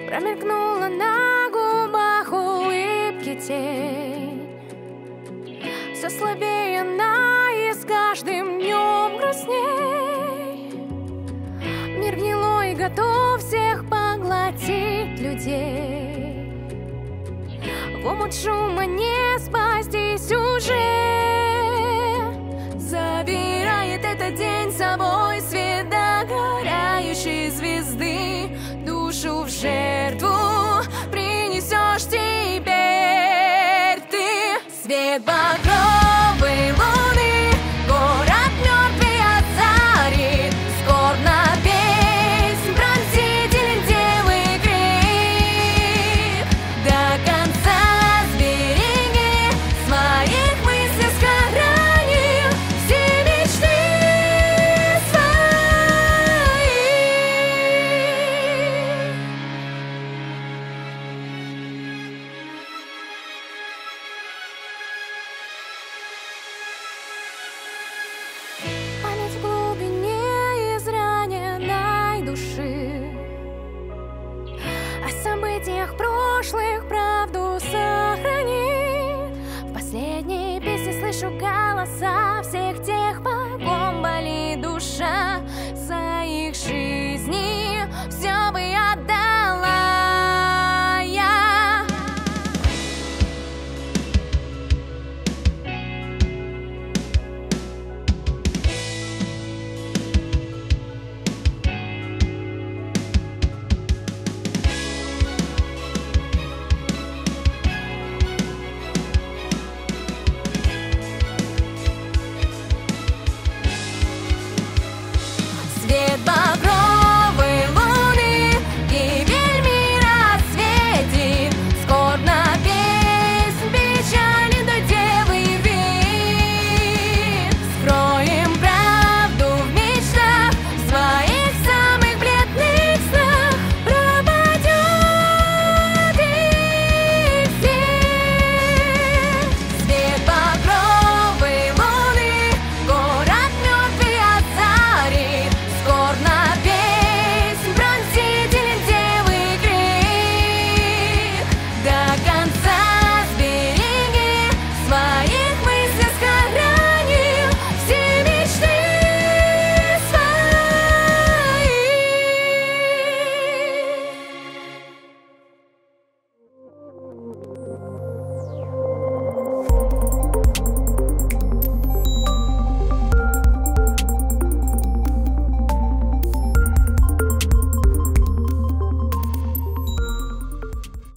Промелькнула на губах улыбки тень. Все слабее она и с каждым днем грустней. Мир гнилой, готов всех поглотить людей. В омут шума не спастись уже. Забирает этот день с собой свет догорающей звезды. Душу в жертву принесешь теперь ты. Свет багровой луны город мертвый озарит. Скорбно песнь пронзителен делый крик. До конца сбереги своих мыслей схорони все мечты свои. Память в глубине израненной души о событиях прошлых